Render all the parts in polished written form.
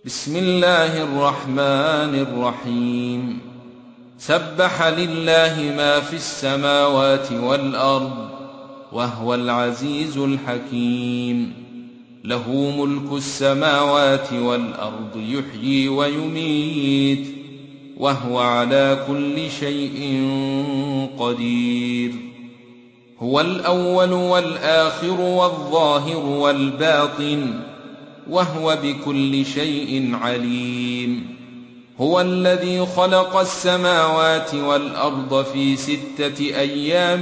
بسم الله الرحمن الرحيم. سبح لله ما في السماوات والأرض وهو العزيز الحكيم. له ملك السماوات والأرض يحيي ويميت وهو على كل شيء قدير. هو الأول والآخر والظاهر والباطن وهو بكل شيء عليم. هو الذي خلق السماوات والأرض في 6 أيام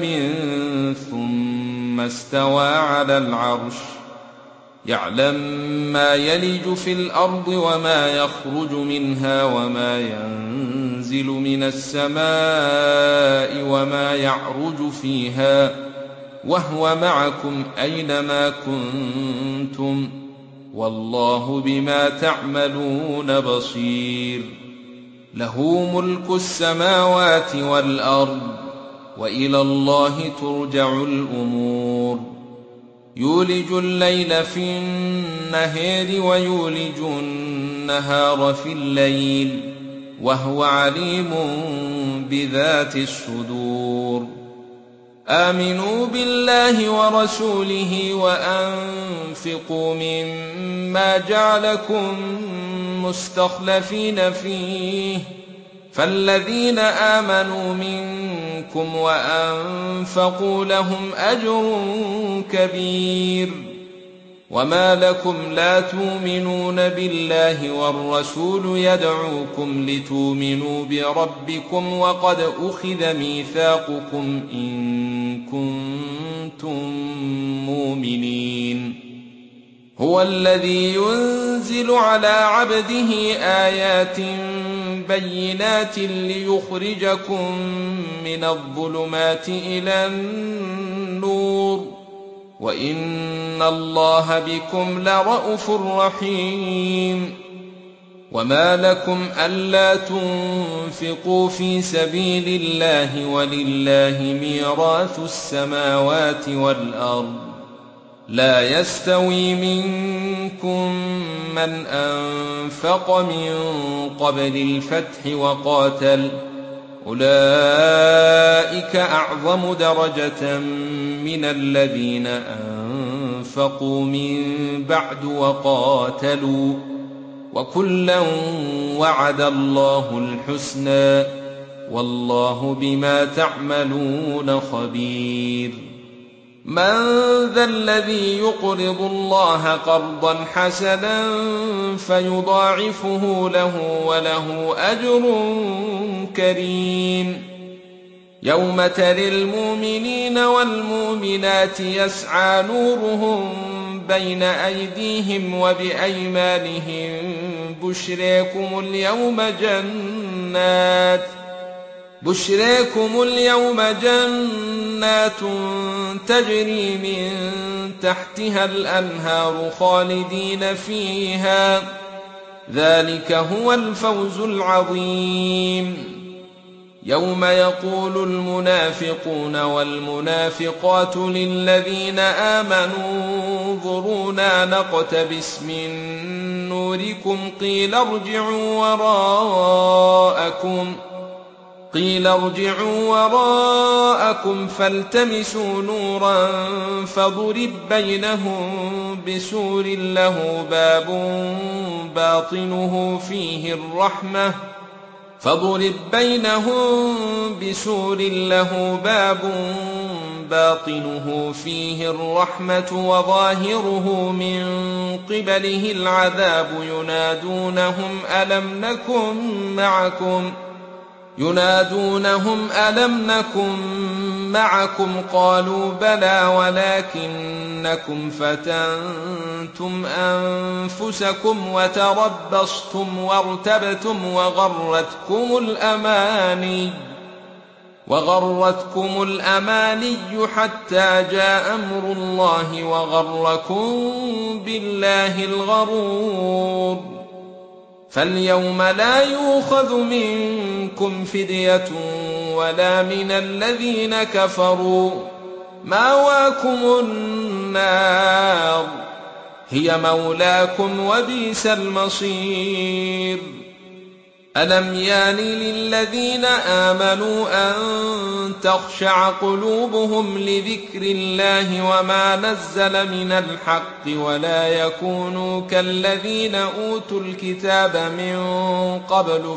ثم استوى على العرش، يعلم ما يلج في الأرض وما يخرج منها وما ينزل من السماء وما يعرج فيها، وهو معكم أينما كنتم والله بما تعملون بصير. له ملك السماوات والأرض وإلى الله ترجع الأمور. يولج الليل في النهار ويولج النهار في الليل وهو عليم بذات الصدور. آمنوا بالله ورسوله وأنفقوا مما جعلكم مستخلفين فيه، فالذين آمنوا منكم وأنفقوا لهم أجر كبير. وما لكم لا تؤمنون بالله والرسول يدعوكم لتؤمنوا بربكم وقد أخذ ميثاقكم إن كنتم مؤمنين. هو الذي ينزل على عبده آيات بينات ليخرجكم من الظلمات إلى النور وإن الله بكم لرءوف رحيم. وما لكم ألا تنفقوا في سبيل الله ولله ميراث السماوات والأرض، لا يستوي منكم من أنفق من قبل الفتح وقاتل، أولئك أعظم درجة من الذين أنفقوا من بعد وقاتلوا، وكلا وعد الله الحسنى والله بما تعملون خبير. من ذا الذي يقرض الله قرضا حسنا فيضاعفه له وله أجر كريم؟ يوم ترى المؤمنين والمؤمنات يسعى نورهم بين أيديهم وبأيمانهم بشريكم اليوم جنات تجري من تحتها الأنهار خالدين فيها، ذلك هو الفوز العظيم. يوم يقول المنافقون والمنافقات للذين آمنوا انظرونا نقتبس من نوركم قيل ارجعوا وراءكم فالتمسوا نورا فضرب بينهم بسور له باب باطنه فيه الرحمة وظاهره من قبله العذاب ينادونهم ألم نكن معكم قالوا بلى ولكنكم فتنتم أنفسكم وتربصتم وارتبتم وغرتكم الأماني حتى جاء أمر الله وغركم بالله الغرور. فاليوم لا يؤخذ منكم فدية ولا من الذين كفروا، مأواكم النار هي مولاكم وبئس المصير. ألم يان للذين آمنوا أن تخشع قلوبهم لذكر الله وما نزل من الحق ولا يكونوا كالذين أوتوا الكتاب من قبل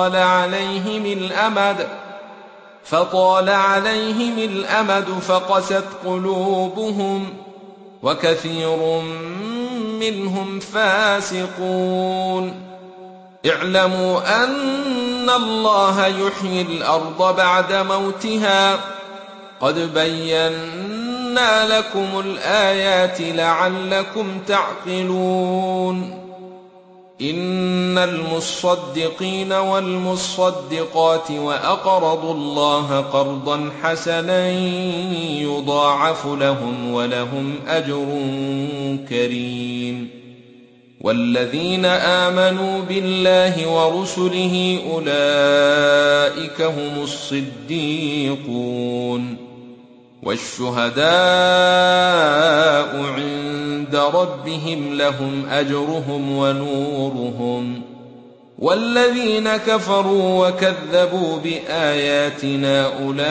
فطال عليهم الأمد فقست قلوبهم وكثير منهم فاسقون. اعلموا أن الله يحيي الأرض بعد موتها قد بينا لكم الآيات لعلكم تعقلون. إن المصدقين والمصدقات وأقرضوا الله قرضا حسنا يضاعف لهم ولهم أجر كريم. والذين آمنوا بالله ورسله أولئك هم الصديقون والشهداء عند ربهم لهم أجرهم ونورهم. والذين كفروا وكذبوا بآياتنا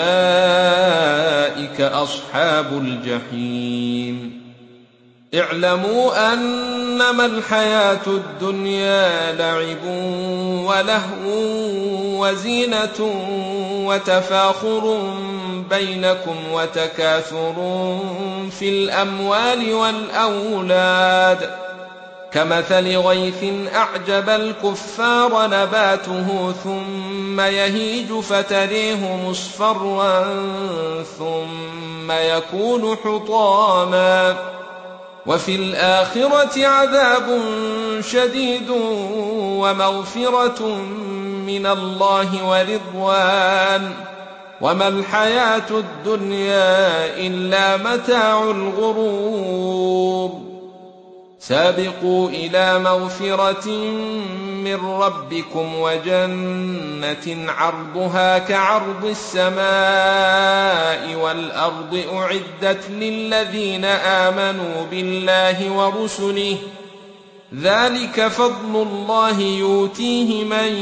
أولئك أصحاب الجحيم. اعلموا أنما الحياة الدنيا لعب ولهو وزينة وتفاخر بينكم وتكاثر في الأموال والأولاد كمثل غيث أعجب الكفار نباته ثم يهيج فتريه مصفرا ثم يكون حطاما وفي الآخرة عذاب شديد ومغفرة من الله ورضوان وما الحياة الدنيا إلا متاع الغرور. سابقوا إلى مغفرة من ربكم وجنة عرضها كعرض السماء والأرض أعدت للذين آمنوا بالله ورسله ذلك فضل الله يؤتيه من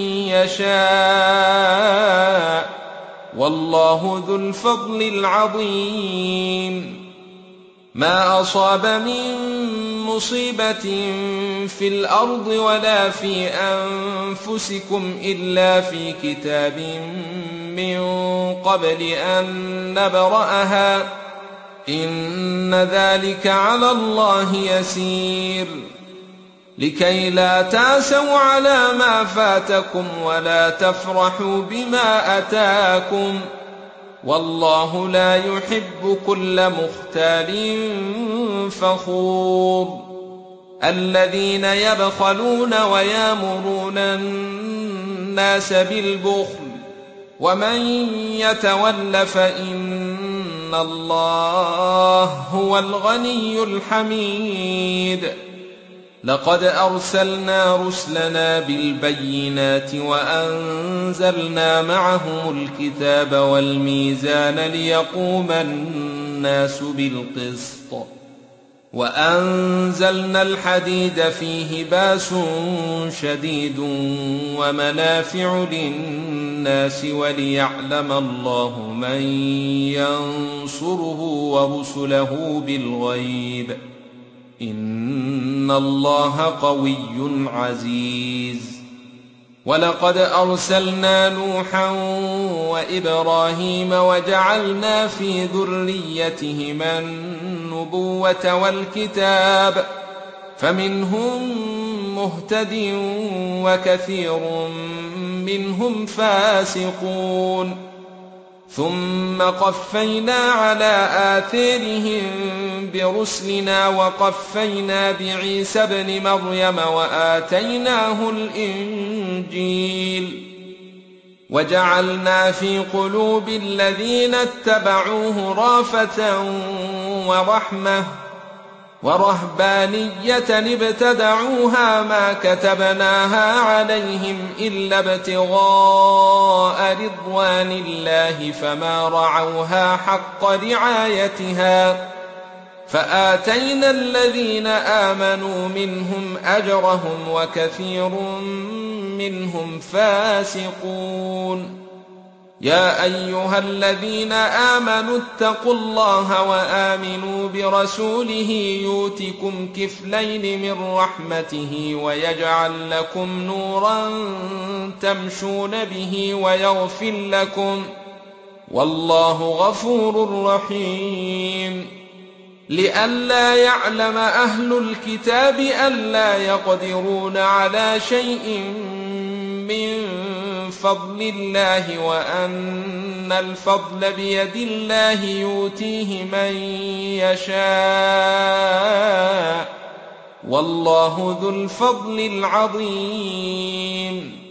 يشاء والله ذو الفضل العظيم. ما أصاب من مصيبة في الأرض ولا في أنفسكم إلا في كتاب من قبل أن نبرأها إن ذلك على الله يسير. لكي لا تأسوا على ما فاتكم ولا تفرحوا بما أتاكم والله لا يحب كل مختال فخور. الذين يبخلون ويامرون الناس بالبخل ومن يتول فإن الله هو الغني الحميد. لقد أرسلنا رسلنا بالبينات وأنزلنا معهم الكتاب والميزان ليقوم الناس بالقسط وأنزلنا الحديد فيه بأس شديد ومنافع للناس وليعلم الله من ينصره ورسله بالغيب إن الله قوي عزيز. ولقد أرسلنا نوحا وإبراهيم وجعلنا في ذريتهما النبوة والكتاب فمنهم مهتد وكثير منهم فاسقون. ثم قفينا على آثارهم برسلنا وقفينا بعيسى ابن مريم وآتيناه الإنجيل وجعلنا في قلوب الذين اتبعوه رأفة ورحمة ورهبانية ابتدعوها ما كتبناها عليهم إلا ابتغاء رضوان الله فما رعوها حق رعايتها فآتينا الذين آمنوا منهم أجرهم وكثير منهم فاسقون. يا أيها الذين آمنوا اتقوا الله وآمنوا برسوله يؤتكم كفلين من رحمته ويجعل لكم نورا تمشون به ويغفر لكم، والله غفور رحيم. لئلا يعلم أهل الكتاب ألا يقدرون على شيء من فضل الله وأن الفضل بيد الله يؤتيه من يشاء، والله ذو الفضل العظيم.